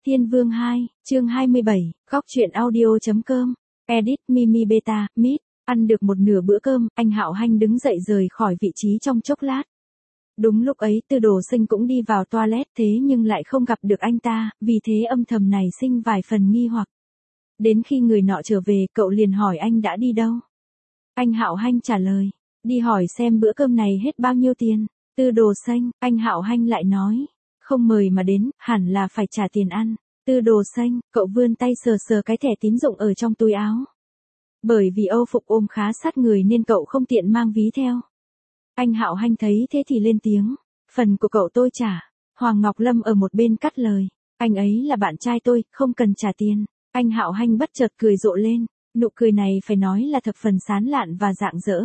Thiên Vương 2, chương 27, góc truyện audio.com, edit Mimi Beta, Mít, ăn được một nửa bữa cơm, anh Hạo Hanh đứng dậy rời khỏi vị trí trong chốc lát. Đúng lúc ấy Tư Đồ Sinh cũng đi vào toilet thế nhưng lại không gặp được anh ta, vì thế âm thầm này sinh vài phần nghi hoặc. Đến khi người nọ trở về cậu liền hỏi anh đã đi đâu. Anh Hạo Hanh trả lời, đi hỏi xem bữa cơm này hết bao nhiêu tiền. Tư Đồ Sinh, anh Hạo Hanh lại nói, không mời mà đến, hẳn là phải trả tiền ăn. Tư Đồ Sinh, cậu vươn tay sờ sờ cái thẻ tín dụng ở trong túi áo. Bởi vì Âu phục ôm khá sát người nên cậu không tiện mang ví theo. Anh Hạo Hanh thấy thế thì lên tiếng, phần của cậu tôi trả. Hoàng Ngọc Lâm ở một bên cắt lời, anh ấy là bạn trai tôi, không cần trả tiền. Anh Hạo Hanh bất chợt cười rộ lên, nụ cười này phải nói là thập phần sán lạn và rạng rỡ.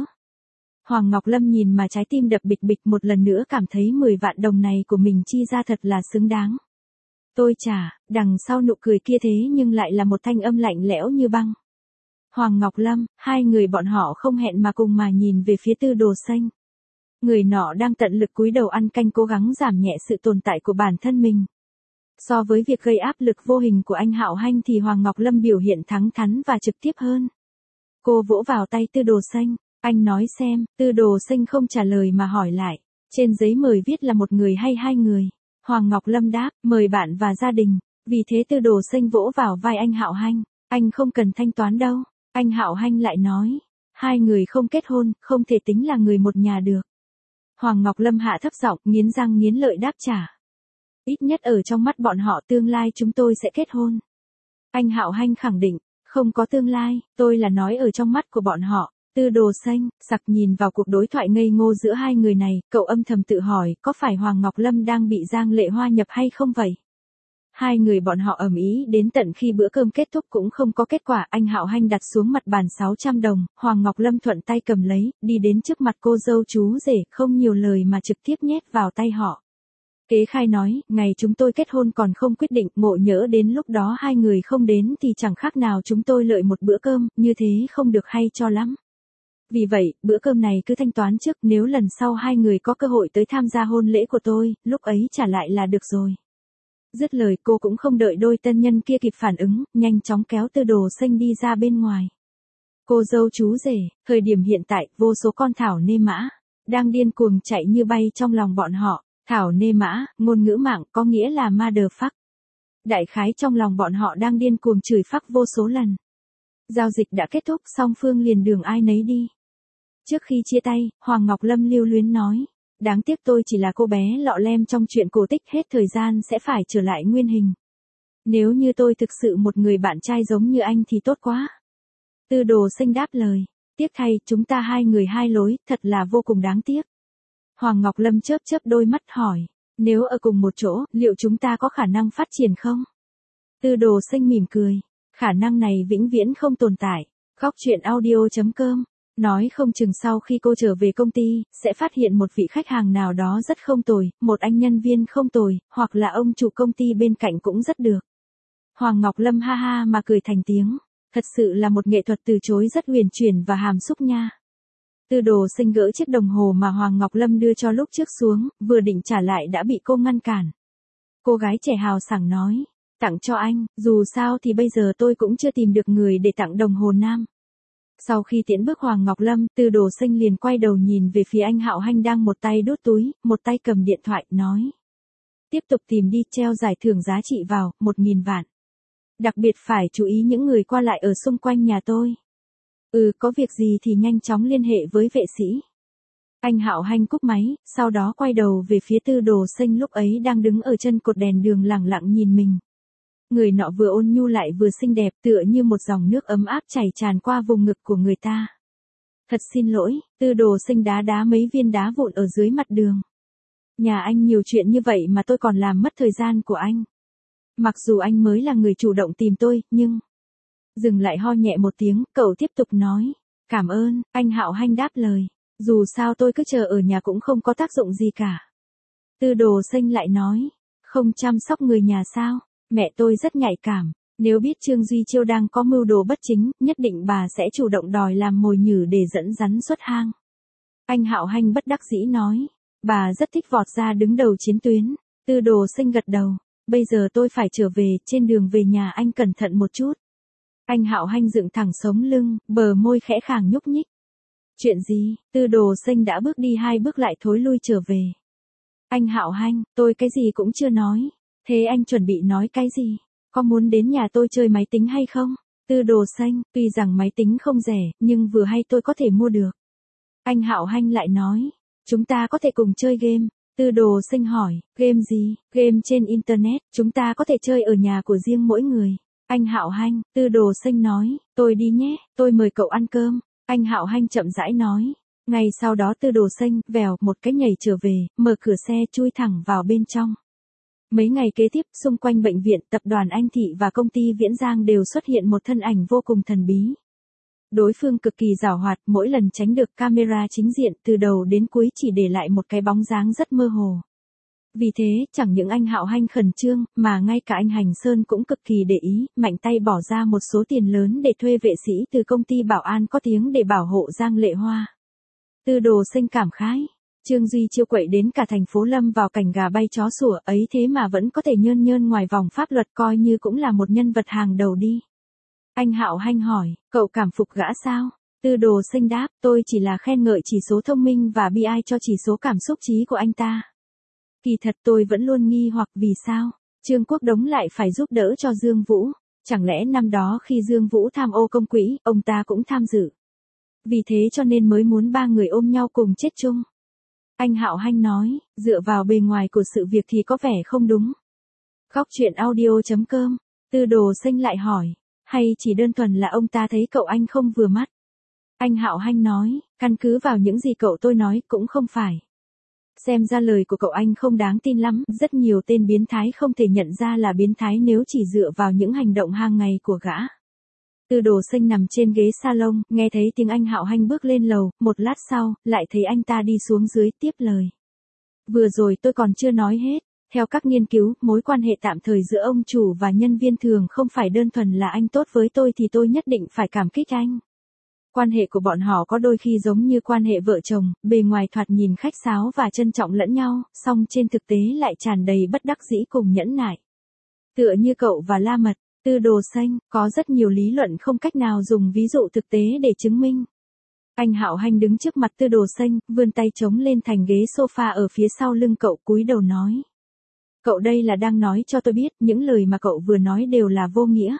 Hoàng Ngọc Lâm nhìn mà trái tim đập bịch bịch một lần nữa cảm thấy 10 vạn đồng này của mình chi ra thật là xứng đáng. Tôi trả, đằng sau nụ cười kia thế nhưng lại là một thanh âm lạnh lẽo như băng. Hoàng Ngọc Lâm, hai người bọn họ không hẹn mà cùng mà nhìn về phía Tư Đồ Sinh. Người nọ đang tận lực cúi đầu ăn canh cố gắng giảm nhẹ sự tồn tại của bản thân mình. So với việc gây áp lực vô hình của anh Hạo Hanh thì Hoàng Ngọc Lâm biểu hiện thẳng thắn và trực tiếp hơn. Cô vỗ vào tay Tư Đồ Sinh, anh nói xem. Tư Đồ Sinh không trả lời mà hỏi lại, trên giấy mời viết là một người hay hai người. Hoàng Ngọc Lâm đáp, mời bạn và gia đình. Vì thế Tư Đồ Sinh vỗ vào vai anh Hạo Hanh, anh không cần thanh toán đâu. Anh Hạo Hanh lại nói, hai người không kết hôn, không thể tính là người một nhà được. Hoàng Ngọc Lâm hạ thấp giọng, nghiến răng nghiến lợi đáp trả. Ít nhất ở trong mắt bọn họ tương lai chúng tôi sẽ kết hôn. Anh Hạo Hanh khẳng định, không có tương lai, tôi là nói ở trong mắt của bọn họ. Tư Đồ Sinh, sặc nhìn vào cuộc đối thoại ngây ngô giữa hai người này, cậu âm thầm tự hỏi có phải Hoàng Ngọc Lâm đang bị Giang Lệ Hoa nhập hay không vậy? Hai người bọn họ ầm ĩ đến tận khi bữa cơm kết thúc cũng không có kết quả. Anh Hạo Hanh đặt xuống mặt bàn 600 đồng, Hoàng Ngọc Lâm thuận tay cầm lấy, đi đến trước mặt cô dâu chú rể, không nhiều lời mà trực tiếp nhét vào tay họ. Kế khai nói, ngày chúng tôi kết hôn còn không quyết định, ngộ nhỡ đến lúc đó hai người không đến thì chẳng khác nào chúng tôi lợi một bữa cơm, như thế không được hay cho lắm. Vì vậy, bữa cơm này cứ thanh toán trước, nếu lần sau hai người có cơ hội tới tham gia hôn lễ của tôi, lúc ấy trả lại là được rồi. Dứt lời cô cũng không đợi đôi tân nhân kia kịp phản ứng, nhanh chóng kéo Tư Đồ Sinh đi ra bên ngoài. Cô dâu chú rể, thời điểm hiện tại, vô số con thảo nê mã đang điên cuồng chạy như bay trong lòng bọn họ. Thảo nê mã, ngôn ngữ mạng có nghĩa là motherfuck. Đại khái trong lòng bọn họ đang điên cuồng chửi phắc vô số lần. Giao dịch đã kết thúc, song phương liền đường ai nấy đi. Trước khi chia tay, Hoàng Ngọc Lâm lưu luyến nói, đáng tiếc tôi chỉ là cô bé lọ lem trong chuyện cổ tích, hết thời gian sẽ phải trở lại nguyên hình. Nếu như tôi thực sự một người bạn trai giống như anh thì tốt quá. Tư Đồ Sinh đáp lời, tiếc thay, chúng ta hai người hai lối, thật là vô cùng đáng tiếc. Hoàng Ngọc Lâm chớp chớp đôi mắt hỏi, nếu ở cùng một chỗ, liệu chúng ta có khả năng phát triển không? Tư Đồ Sinh mỉm cười, khả năng này vĩnh viễn không tồn tại. Góc truyện audio.com, nói không chừng sau khi cô trở về công ty, sẽ phát hiện một vị khách hàng nào đó rất không tồi, một anh nhân viên không tồi, hoặc là ông chủ công ty bên cạnh cũng rất được. Hoàng Ngọc Lâm ha ha mà cười thành tiếng, thật sự là một nghệ thuật từ chối rất huyền chuyển và hàm xúc nha. Tư Đồ Sinh gỡ chiếc đồng hồ mà Hoàng Ngọc Lâm đưa cho lúc trước xuống, vừa định trả lại đã bị cô ngăn cản. Cô gái trẻ hào sảng nói, tặng cho anh, dù sao thì bây giờ tôi cũng chưa tìm được người để tặng đồng hồ nam. Sau khi tiễn bước Hoàng Ngọc Lâm, Tư Đồ Sinh liền quay đầu nhìn về phía anh Hạo Hanh đang một tay đút túi, một tay cầm điện thoại, nói. Tiếp tục tìm đi, treo giải thưởng giá trị vào, 1.000 vạn. Đặc biệt phải chú ý những người qua lại ở xung quanh nhà tôi. Có việc gì thì nhanh chóng liên hệ với vệ sĩ. Anh Hạo Hanh cúp máy, sau đó quay đầu về phía Tư Đồ Sinh lúc ấy đang đứng ở chân cột đèn đường lẳng lặng nhìn mình. Người nọ vừa ôn nhu lại vừa xinh đẹp, tựa như một dòng nước ấm áp chảy tràn qua vùng ngực của người ta. Thật xin lỗi, Tư Đồ Sinh đá mấy viên đá vụn ở dưới mặt đường. Nhà anh nhiều chuyện như vậy mà tôi còn làm mất thời gian của anh. Mặc dù anh mới là người chủ động tìm tôi, nhưng... Dừng lại ho nhẹ một tiếng, cậu tiếp tục nói. Cảm ơn, anh Hạo Hanh đáp lời. Dù sao tôi cứ chờ ở nhà cũng không có tác dụng gì cả. Tư Đồ Sinh lại nói. Không chăm sóc người nhà sao? Mẹ tôi rất nhạy cảm. Nếu biết Trương Duy Chiêu đang có mưu đồ bất chính, nhất định bà sẽ chủ động đòi làm mồi nhử để dẫn rắn xuất hang. Anh Hạo Hanh bất đắc dĩ nói. Bà rất thích vọt ra đứng đầu chiến tuyến. Tư Đồ Sinh gật đầu. bây giờ tôi phải trở về, trên đường về nhà anh cẩn thận một chút. Anh Hạo Hanh dựng thẳng sống lưng, bờ môi khẽ khàng nhúc nhích. Chuyện gì? Tư Đồ Xanh đã bước đi 2 bước lại thối lui trở về. Anh Hạo Hanh, tôi cái gì cũng chưa nói. Thế anh chuẩn bị nói cái gì? Có muốn đến nhà tôi chơi máy tính hay không? Tư Đồ Xanh, tuy rằng máy tính không rẻ, nhưng vừa hay tôi có thể mua được. Anh Hạo Hanh lại nói, chúng ta có thể cùng chơi game. Tư Đồ Xanh hỏi, game gì? Game trên internet, chúng ta có thể chơi ở nhà của riêng mỗi người. Anh Hạo Hanh, Tư Đồ Xanh nói, tôi đi nhé, tôi mời cậu ăn cơm. Anh Hạo Hanh chậm rãi nói. Ngay sau đó Tư Đồ Xanh, vèo, một cái nhảy trở về, mở cửa xe chui thẳng vào bên trong. Mấy ngày kế tiếp, xung quanh bệnh viện, tập đoàn Anh Thị và công ty Viễn Giang đều xuất hiện một thân ảnh vô cùng thần bí. Đối phương cực kỳ giàu hoạt, mỗi lần tránh được camera chính diện, từ đầu đến cuối chỉ để lại một cái bóng dáng rất mơ hồ. Vì thế, chẳng những anh Hạo Hanh khẩn trương, mà ngay cả anh Hành Sơn cũng cực kỳ để ý, mạnh tay bỏ ra một số tiền lớn để thuê vệ sĩ từ công ty bảo an có tiếng để bảo hộ Giang Lệ Hoa. Tư Đồ Xanh cảm khái. Trương Duy Chiêu quậy đến cả thành phố lâm vào cảnh gà bay chó sủa ấy thế mà vẫn có thể nhơn nhơn ngoài vòng pháp luật, coi như cũng là một nhân vật hàng đầu đi. Anh Hạo Hanh hỏi, cậu cảm phục gã sao? Tư Đồ Xanh đáp, tôi chỉ là khen ngợi chỉ số thông minh và bi ai cho chỉ số cảm xúc trí của anh ta. Kỳ thật tôi vẫn luôn nghi hoặc vì sao Trương Quốc Đống lại phải giúp đỡ cho Dương Vũ. Chẳng lẽ năm đó khi Dương Vũ tham ô công quỹ, ông ta cũng tham dự. Vì thế cho nên mới muốn 3 người ôm nhau cùng chết chung. Anh Hạo Hanh nói, dựa vào bề ngoài của sự việc thì có vẻ không đúng. Góc truyện audio.com, Tư Đồ Xanh lại hỏi, hay chỉ đơn thuần là ông ta thấy cậu anh không vừa mắt? Anh Hạo Hanh nói, căn cứ vào những gì cậu tôi nói cũng không phải. Xem ra lời của cậu anh không đáng tin lắm, rất nhiều tên biến thái không thể nhận ra là biến thái nếu chỉ dựa vào những hành động hàng ngày của gã. Tư Đồ Xanh nằm trên ghế salon, nghe thấy tiếng anh Hạo Hanh bước lên lầu, một lát sau, lại thấy anh ta đi xuống dưới tiếp lời. Vừa rồi tôi còn chưa nói hết. Theo các nghiên cứu, mối quan hệ tạm thời giữa ông chủ và nhân viên thường không phải đơn thuần là anh tốt với tôi thì tôi nhất định phải cảm kích anh. Quan hệ của bọn họ có đôi khi giống như quan hệ vợ chồng, bề ngoài thoạt nhìn khách sáo và trân trọng lẫn nhau, song trên thực tế lại tràn đầy bất đắc dĩ cùng nhẫn nại. Tựa như cậu và La Mật, Tư Đồ Xanh, có rất nhiều lý luận không cách nào dùng ví dụ thực tế để chứng minh. Anh Hạo Hanh đứng trước mặt Tư Đồ Xanh, vươn tay chống lên thành ghế sofa ở phía sau lưng cậu, cúi đầu nói. Cậu đây là đang nói cho tôi biết, những lời mà cậu vừa nói đều là vô nghĩa.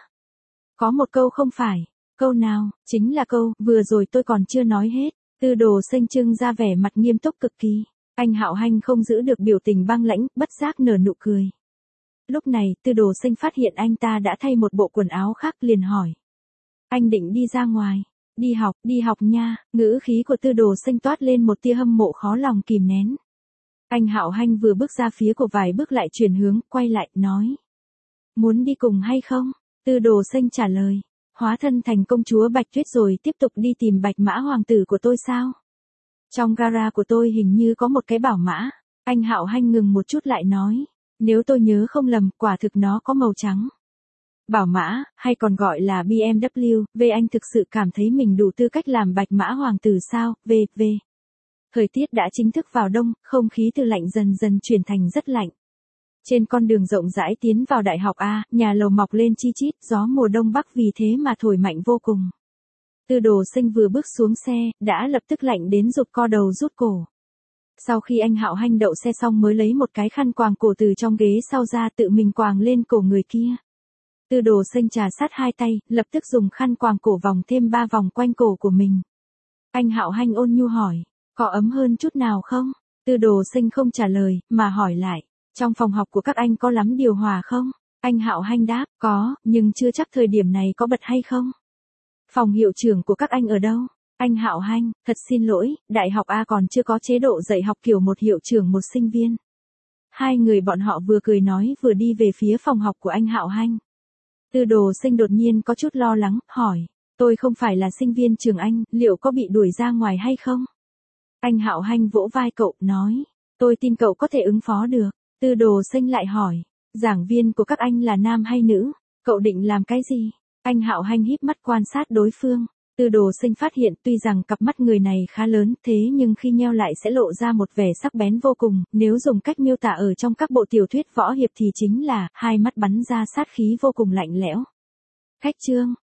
Có một câu không phải. Câu nào? Chính là câu, vừa rồi tôi còn chưa nói hết. Tư Đồ Xanh trưng ra vẻ mặt nghiêm túc cực kỳ. Anh Hạo Hanh không giữ được biểu tình băng lãnh, bất giác nở nụ cười. Lúc này, Tư Đồ Xanh phát hiện anh ta đã thay một bộ quần áo khác, liền hỏi. Anh định đi ra ngoài. Đi học nha. Ngữ khí của Tư Đồ Xanh toát lên một tia hâm mộ khó lòng kìm nén. Anh Hạo Hanh vừa bước ra phía của vài bước lại chuyển hướng, quay lại, nói. Muốn đi cùng hay không? Tư Đồ Xanh trả lời. Hóa thân thành công chúa Bạch Tuyết rồi tiếp tục đi tìm Bạch Mã hoàng tử của tôi sao? Trong gara của tôi hình như có một cái bảo mã. Anh Hạo Hanh ngừng một chút lại nói. Nếu tôi nhớ không lầm, quả thực nó có màu trắng. Bảo mã, hay còn gọi là BMW, anh thực sự cảm thấy mình đủ tư cách làm Bạch Mã hoàng tử sao? Thời tiết đã chính thức vào đông, không khí từ lạnh dần dần chuyển thành rất lạnh. Trên con đường rộng rãi tiến vào đại học A, nhà lầu mọc lên chi chít, gió mùa đông bắc vì thế mà thổi mạnh vô cùng. Tư Đồ Xanh vừa bước xuống xe, đã lập tức lạnh đến rụt co đầu rút cổ. Sau khi anh Hạo Hanh đậu xe xong mới lấy một cái khăn quàng cổ từ trong ghế sau ra tự mình quàng lên cổ người kia. Tư Đồ Xanh trà sát hai tay, lập tức dùng khăn quàng cổ vòng thêm 3 vòng quanh cổ của mình. Anh Hạo Hanh ôn nhu hỏi, có ấm hơn chút nào không? Tư Đồ Xanh không trả lời, mà hỏi lại. Trong phòng học của các anh có lắm điều hòa không? Anh Hạo Hanh đáp, có, nhưng chưa chắc thời điểm này có bật hay không? Phòng hiệu trưởng của các anh ở đâu? Anh Hạo Hanh, thật xin lỗi, đại học A còn chưa có chế độ dạy học kiểu một hiệu trưởng một sinh viên. Hai người bọn họ vừa cười nói vừa đi về phía phòng học của anh Hạo Hanh. Tư Đồ Xanh đột nhiên có chút lo lắng, hỏi, tôi không phải là sinh viên trường Anh, liệu có bị đuổi ra ngoài hay không? Anh Hạo Hanh vỗ vai cậu, nói, tôi tin cậu có thể ứng phó được. Tư Đồ Xanh lại hỏi, giảng viên của các anh là nam hay nữ? Cậu định làm cái gì? Anh Hạo Hanh híp mắt quan sát đối phương. Tư Đồ Sinh phát hiện tuy rằng cặp mắt người này khá lớn, thế nhưng khi nheo lại sẽ lộ ra một vẻ sắc bén vô cùng, nếu dùng cách miêu tả ở trong các bộ tiểu thuyết võ hiệp thì chính là hai mắt bắn ra sát khí vô cùng lạnh lẽo. Khách chương